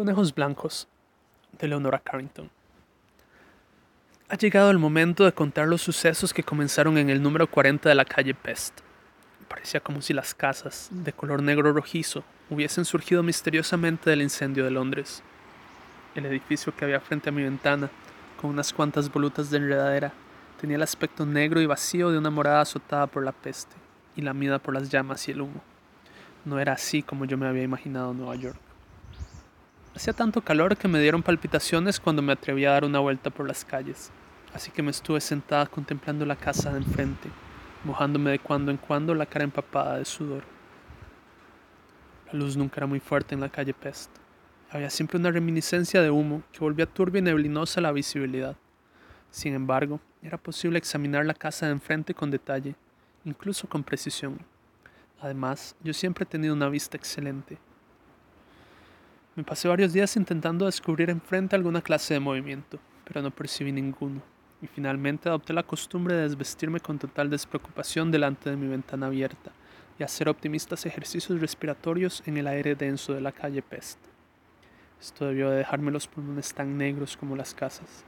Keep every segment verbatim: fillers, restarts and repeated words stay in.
Conejos blancos, de Leonora Carrington. Ha llegado el momento de contar los sucesos que comenzaron en el número cuarenta de la calle Pest. Parecía como si las casas, de color negro rojizo, hubiesen surgido misteriosamente del incendio de Londres. El edificio que había frente a mi ventana, con unas cuantas volutas de enredadera, tenía el aspecto negro y vacío de una morada azotada por la peste y lamida por las llamas y el humo. No era así como yo me había imaginado Nueva York. Hacía tanto calor que me dieron palpitaciones cuando me atreví a dar una vuelta por las calles, así que me estuve sentada contemplando la casa de enfrente, mojándome de cuando en cuando la cara empapada de sudor. La luz nunca era muy fuerte en la calle Pest. Había siempre una reminiscencia de humo que volvía turbia y neblinosa la visibilidad. Sin embargo, era posible examinar la casa de enfrente con detalle, incluso con precisión. Además, yo siempre he tenido una vista excelente. Me pasé varios días intentando descubrir enfrente alguna clase de movimiento, pero no percibí ninguno, y finalmente adopté la costumbre de desvestirme con total despreocupación delante de mi ventana abierta y hacer optimistas ejercicios respiratorios en el aire denso de la calle Pest. Esto debió de dejarme los pulmones tan negros como las casas.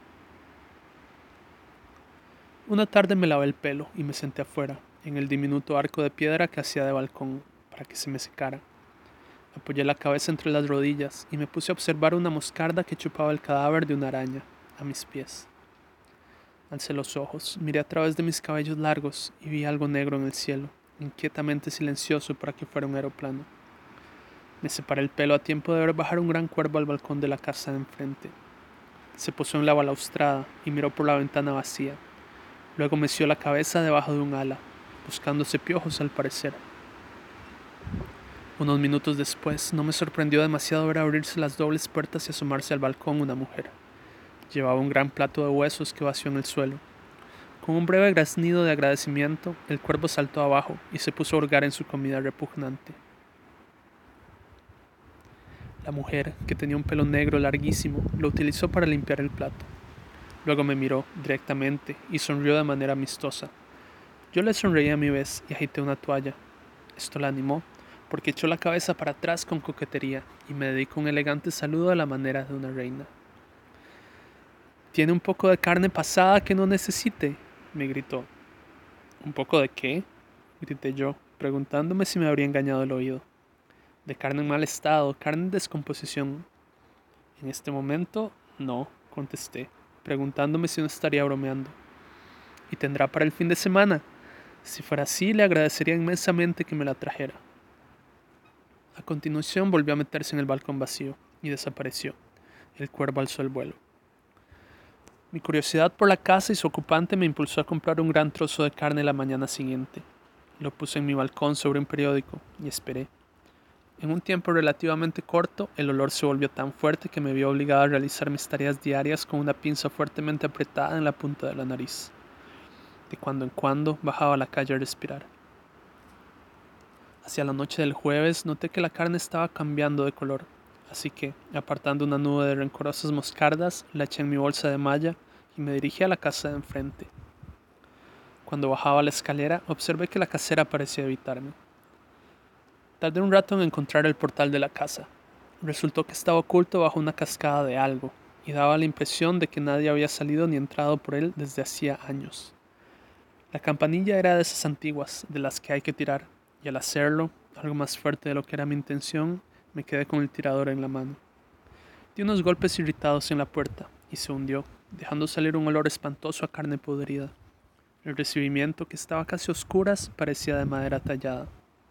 Una tarde me lavé el pelo y me senté afuera, en el diminuto arco de piedra que hacía de balcón, para que se me secara. Apoyé la cabeza entre las rodillas y me puse a observar una moscarda que chupaba el cadáver de una araña, a mis pies. Alcé los ojos, miré a través de mis cabellos largos y vi algo negro en el cielo, inquietamente silencioso para que fuera un aeroplano. Me separé el pelo a tiempo de ver bajar un gran cuervo al balcón de la casa de enfrente. Se posó en la balaustrada y miró por la ventana vacía. Luego meció la cabeza debajo de un ala, buscándose piojos al parecer. Unos minutos después, no me sorprendió demasiado ver abrirse las dobles puertas y asomarse al balcón una mujer. Llevaba un gran plato de huesos que vació en el suelo. Con un breve graznido de agradecimiento, el cuervo saltó abajo y se puso a hurgar en su comida repugnante. La mujer, que tenía un pelo negro larguísimo, lo utilizó para limpiar el plato. Luego me miró directamente y sonrió de manera amistosa. Yo le sonreí a mi vez y agité una toalla. Esto la animó, porque echó la cabeza para atrás con coquetería y me dedicó un elegante saludo a la manera de una reina. «¿Tiene un poco de carne pasada que no necesite?», me gritó. «¿Un poco de qué?», grité yo, preguntándome si me habría engañado el oído. «De carne en mal estado, carne en descomposición». «En este momento, no», contesté, preguntándome si no estaría bromeando. «¿Y tendrá para el fin de semana? Si fuera así, le agradecería inmensamente que me la trajera». A continuación volvió a meterse en el balcón vacío y desapareció. El cuervo alzó el vuelo. Mi curiosidad por la casa y su ocupante me impulsó a comprar un gran trozo de carne la mañana siguiente. Lo puse en mi balcón sobre un periódico y esperé. En un tiempo relativamente corto, el olor se volvió tan fuerte que me vi obligado a realizar mis tareas diarias con una pinza fuertemente apretada en la punta de la nariz. De cuando en cuando bajaba a la calle a respirar. Hacia la noche del jueves noté que la carne estaba cambiando de color, así que, apartando una nube de rencorosas moscardas, la eché en mi bolsa de malla y me dirigí a la casa de enfrente. Cuando bajaba la escalera, observé que la casera parecía evitarme. Tardé un rato en encontrar el portal de la casa. Resultó que estaba oculto bajo una cascada de algo, y daba la impresión de que nadie había salido ni entrado por él desde hacía años. La campanilla era de esas antiguas, de las que hay que tirar, y al hacerlo, algo más fuerte de lo que era mi intención, me quedé con el tirador en la mano. Di unos golpes irritados en la puerta y se hundió, dejando salir un olor espantoso a carne podrida. El recibimiento, que estaba casi a oscuras, parecía de madera tallada.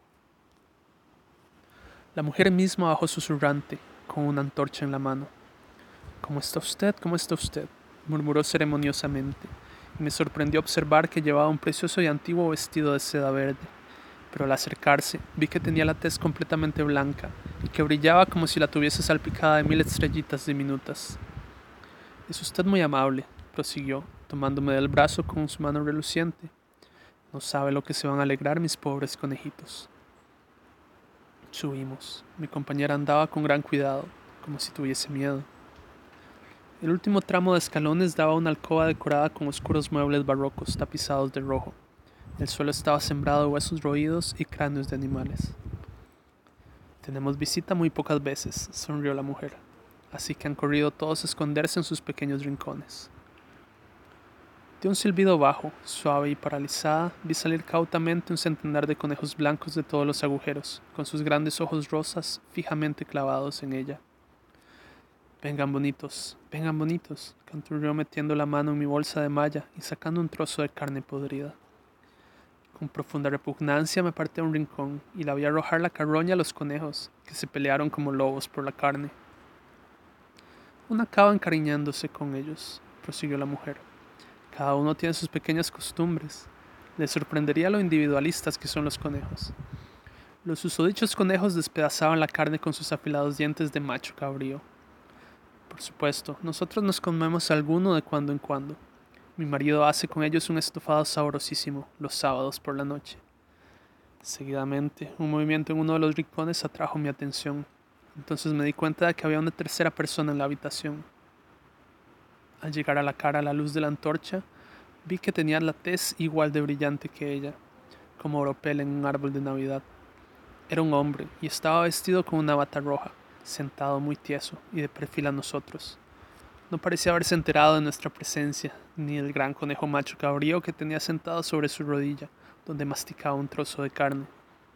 La mujer misma bajó susurrante, con una antorcha en la mano. «¿Cómo está usted? ¿Cómo está usted?», murmuró ceremoniosamente, y me sorprendió observar que llevaba un precioso y antiguo vestido de seda verde. Pero al acercarse, vi que tenía la tez completamente blanca y que brillaba como si la tuviese salpicada de mil estrellitas diminutas. «Es usted muy amable», prosiguió, tomándome del brazo con su mano reluciente. «No sabe lo que se van a alegrar mis pobres conejitos». Subimos. Mi compañera andaba con gran cuidado, como si tuviese miedo. El último tramo de escalones daba a una alcoba decorada con oscuros muebles barrocos tapizados de rojo. El suelo estaba sembrado de huesos roídos y cráneos de animales. «Tenemos visita muy pocas veces», sonrió la mujer. así que han corrido todos a esconderse en sus pequeños rincones. De un silbido bajo, suave y paralizada, vi salir cautamente un centenar de conejos blancos de todos los agujeros, con sus grandes ojos rosas fijamente clavados en ella. «Vengan bonitos, vengan bonitos», canturreó metiendo la mano en mi bolsa de malla y sacando un trozo de carne podrida. Con profunda repugnancia me aparté a un rincón y la vi arrojar la carroña a los conejos, que se pelearon como lobos por la carne. «Uno acaba encariñándose con ellos», prosiguió la mujer. «Cada uno tiene sus pequeñas costumbres. Les sorprendería lo individualistas que son los conejos». Los susodichos conejos despedazaban la carne con sus afilados dientes de macho cabrío. Por supuesto, nosotros nos comemos alguno de cuando en cuando. Mi marido hace con ellos un estofado sabrosísimo los sábados por la noche. Seguidamente, un movimiento en uno de los rincones atrajo mi atención. Entonces me di cuenta de que había una tercera persona en la habitación. Al llegar a la cara a la luz de la antorcha, vi que tenía la tez igual de brillante que ella, como oropel en un árbol de Navidad. Era un hombre y estaba vestido con una bata roja, sentado muy tieso y de perfil a nosotros. No parecía haberse enterado de nuestra presencia, ni del gran conejo macho cabrío que tenía sentado sobre su rodilla, donde masticaba un trozo de carne.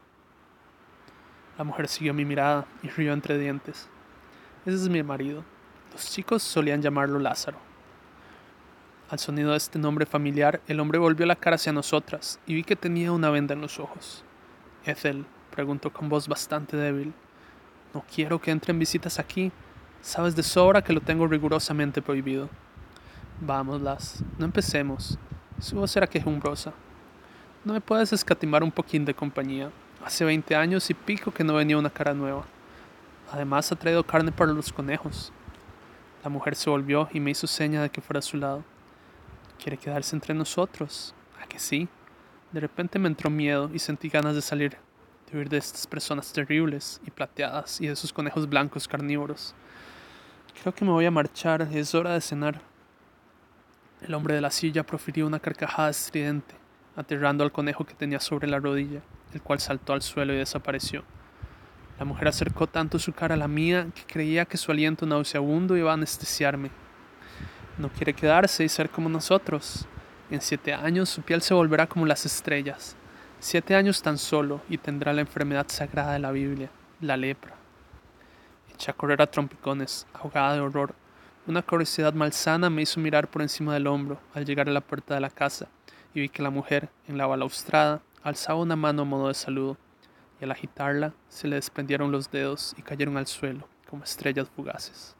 La mujer siguió mi mirada y rió entre dientes. «Ese es mi marido. Los chicos solían llamarlo Lázaro». Al sonido de este nombre familiar, el hombre volvió la cara hacia nosotras y vi que tenía una venda en los ojos. «¿Ethel?», preguntó con voz bastante débil. «No quiero que entren visitas aquí. Sabes de sobra que lo tengo rigurosamente prohibido». «Vamos, Las, no empecemos». Su voz era quejumbrosa. «¿No me puedes escatimar un poquín de compañía? Hace veinte años y pico que no venía una cara nueva. Además ha traído carne para los conejos». La mujer se volvió y me hizo seña de que fuera a su lado. «¿Quiere quedarse entre nosotros? ¿A que sí?» De repente me entró miedo y sentí ganas de salir, de huir de estas personas terribles y plateadas y de sus conejos blancos carnívoros. «Creo que me voy a marchar, es hora de cenar». El hombre de la silla profirió una carcajada estridente, aterrando al conejo que tenía sobre la rodilla, el cual saltó al suelo y desapareció. La mujer acercó tanto su cara a la mía que creía que su aliento nauseabundo iba a anestesiarme. «No quiere quedarse y ser como nosotros. En siete años su piel se volverá como las estrellas. Siete años tan solo y tendrá la enfermedad sagrada de la Biblia, la lepra». Eché a correr a trompicones, ahogada de horror. Una curiosidad malsana me hizo mirar por encima del hombro al llegar a la puerta de la casa y vi que la mujer, en la balaustrada, alzaba una mano a modo de saludo, y al agitarla se le desprendieron los dedos y cayeron al suelo como estrellas fugaces.